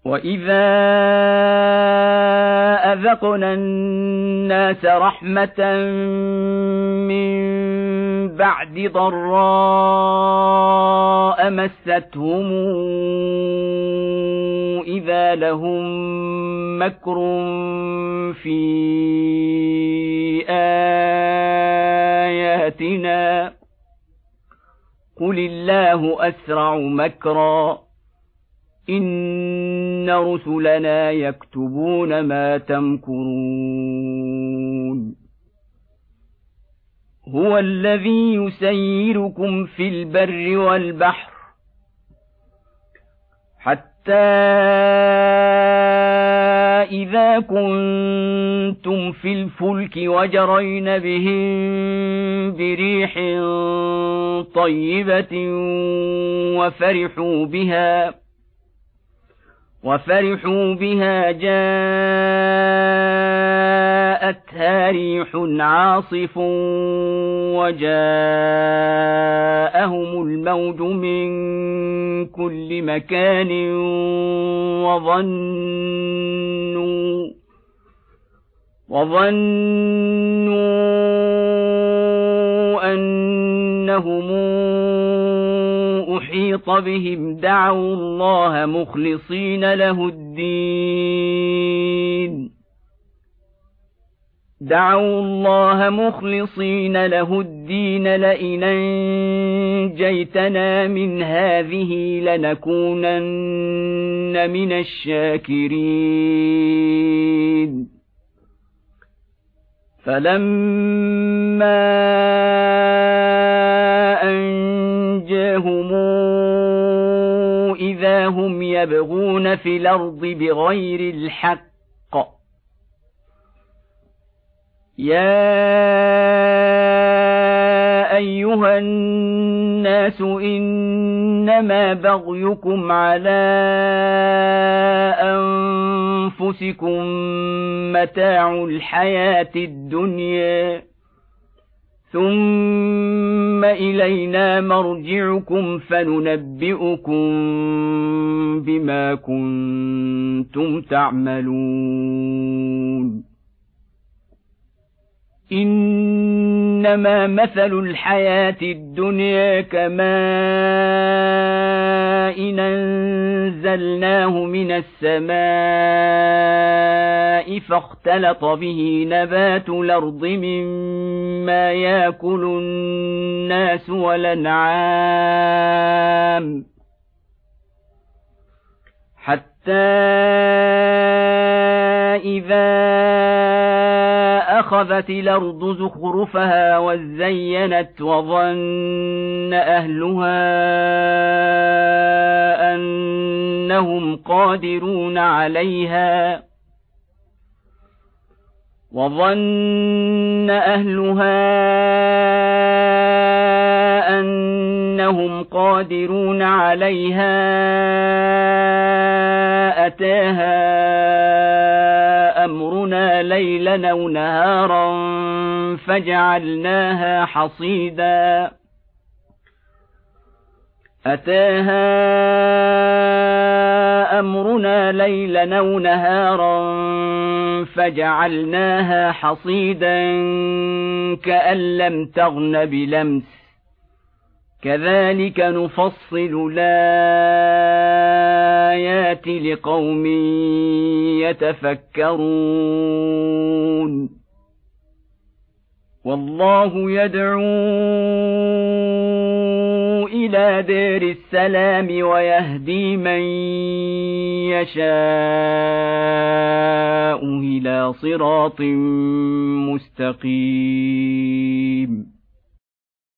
وَإِذَا أَذَقْنَا النَّاسَ رَحْمَةً مِّن بَعْدِ ضَرَّاءَ مَسَّتْهُمْ إِذَا لَهُم مَّكْرٌ فِي آيَاتِنَا قُلِ اللَّهُ أَسْرَعُ مَكْرًا إِنَّ رُسُلَنَا يَكْتُبُونَ مَا تَمْكُرُونَ هُوَ الَّذِي يُسَيِّرُكُمْ فِي الْبَرِّ وَالْبَحْرِ حَتَّى إِذَا كُنتُمْ فِي الْفُلْكِ وَجَرَيْنَ بِهِم بِرِيحٍ طَيِّبَةٍ وَفَرِحُوا بِهَا جَاءَتْهَا رِيحٌ عَاصِفٌ وَجَاءَهُمُ الْمَوْجُ مِنْ كُلِّ مَكَانٍ وَظَنُّوا أَنَّهُمْ أُحِيطَ بِهِمْ دَعَوُا اللَّهَ مُخْلِصِينَ لَهُ الدِّينَ لَئِنْ أَنْجَيْتَنَا مِنْ هَٰذِهِ لَنَكُونَنَّ مِنَ الشَّاكِرِينَ فَلَمَّا أَنْجَاهُمْ إِذَا هُمْ يَبْغُونَ فِي الْأَرْضِ بِغَيْرِ الْحَقِّ يَا أَيُّهَا النَّاسُ إِنَّمَا بَغْيُكُمْ عَلَى أَنفُسِكُم مَّتَاعُ الْحَيَاةِ الدُّنْيَا ثُمَّ إِلَيْنَا مَرْجِعُكُمْ فَنُنَبِّئُكُم بِمَا كُنتُمْ تَعْمَلُونَ إِنَّمَا مَثَلُ الْحَيَاةِ الدُّنْيَا كَمَاءٍ أَنزَلْنَاهُ مِنَ السَّمَاءِ فَاخْتَلَطَ بِهِ نَبَاتُ الْأَرْضِ مِمَّا يَأْكُلُ النَّاسُ وَالْأَنْعَامُ حَتَّى إِذَا أَخَذَتِ الْأَرْضُ زُخْرُفَهَا وَازَّيَّنَتْ وَظَنَّ أَهْلُهَا أَنَّهُمْ قَادِرُونَ عَلَيْهَا أَتَاهَا أَمْرُنَا لَيْلًا أَوْ نَهَارًا فَجَعَلْنَاهَا حَصِيدًا كَأَن لَّمْ تَغْنَ بِالْأَمْسِ كَذَلِكَ نُفَصِّلُ الْآيَاتِ لِقَوْمٍ يَتَفَكَّرُونَ وَاللَّهُ يَدْعُو إِلَى دَارِ السَّلَامِ وَيَهْدِي مَن يَشَاءُ إِلَى صِرَاطٍ مُّسْتَقِيمٍ